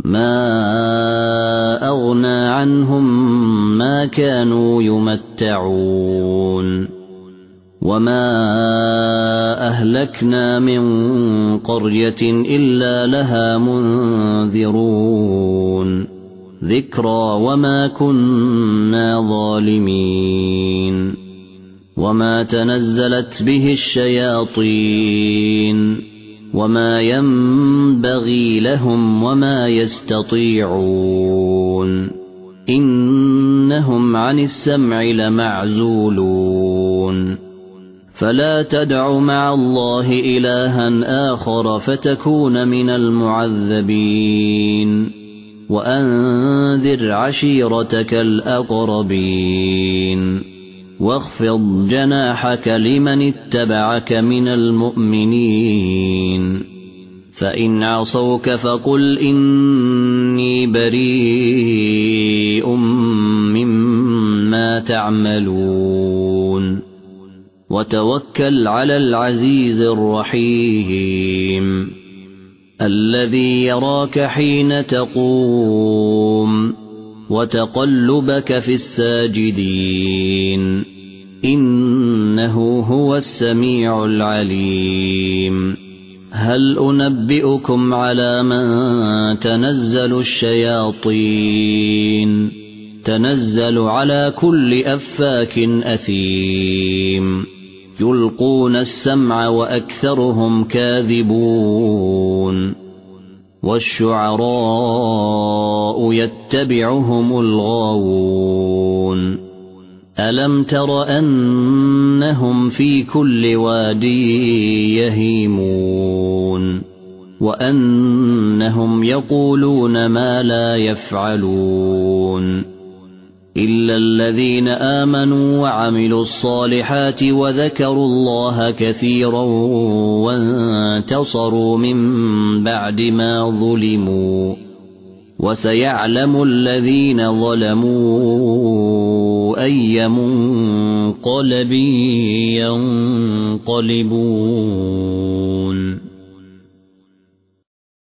ما أغنى عنهم ما كانوا يمتعون وما أهلكنا من قرية إلا لها منذرون ذكرى وما كنا ظالمين وما تنزلت به الشياطين وما ينبغي لهم وما يستطيعون إنهم عن السمع لمعزولون فلا تدع مع الله إلها آخر فتكون من المعذبين وأنذر عشيرتك الأقربين واخفض جناحك لمن اتبعك من المؤمنين فإن عصوك فقل إني بريء مما تعملون وتوكل على العزيز الرحيم الذي يراك حين تقوم وتقلبك في الساجدين إنه هو السميع العليم هل أنبئكم على من تنزل الشياطين تنزل على كل أفاك أثيم يلقون السمع وأكثرهم كاذبون والشعراء يتبعهم الغاوون ألم تر أنهم في كل واد يهيمون وأنهم يقولون ما لا يفعلون إلا الذين آمنوا وعملوا الصالحات وذكروا الله كثيرا وانتصروا من بعد ما ظلموا وسيعلم الذين ظلموا أي منقلب ينقلبون